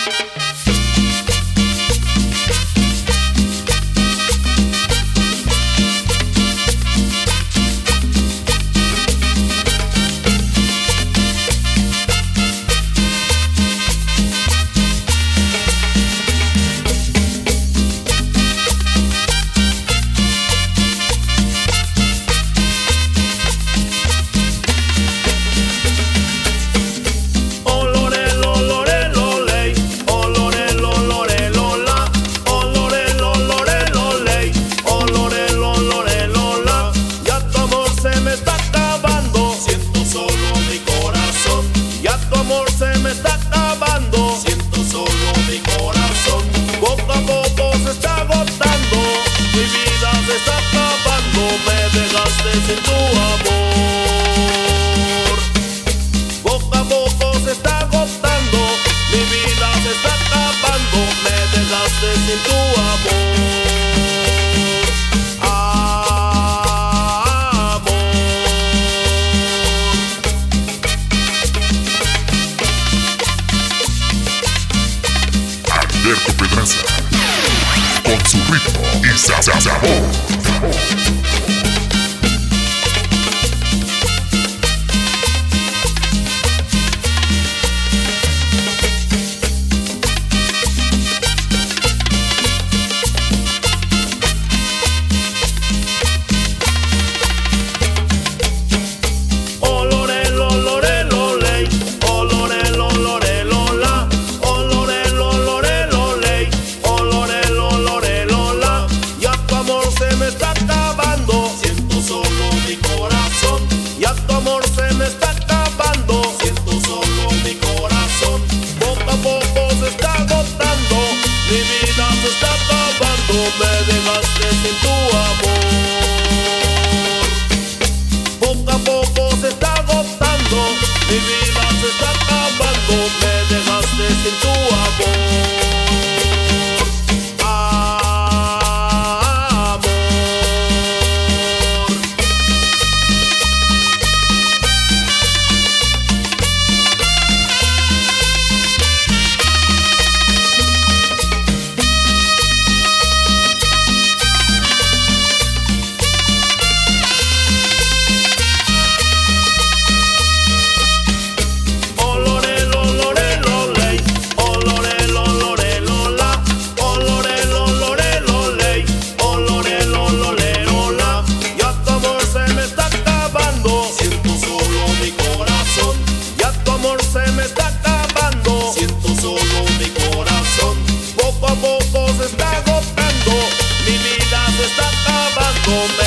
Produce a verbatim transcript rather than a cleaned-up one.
Sin tu amor, poco a poco se está agotando, mi vida se está acabando, me dejaste sin tu amor. Amor. Alberto Pedraza, con su ritmo y sa sa sabor. Me dejaste sin tu amor, poco a poco se está agotando, mi vida se está acabando, me dejaste sin tu amor. Se me está acabando, siento solo mi corazón, poco a poco se está agotando, mi vida se está acabando.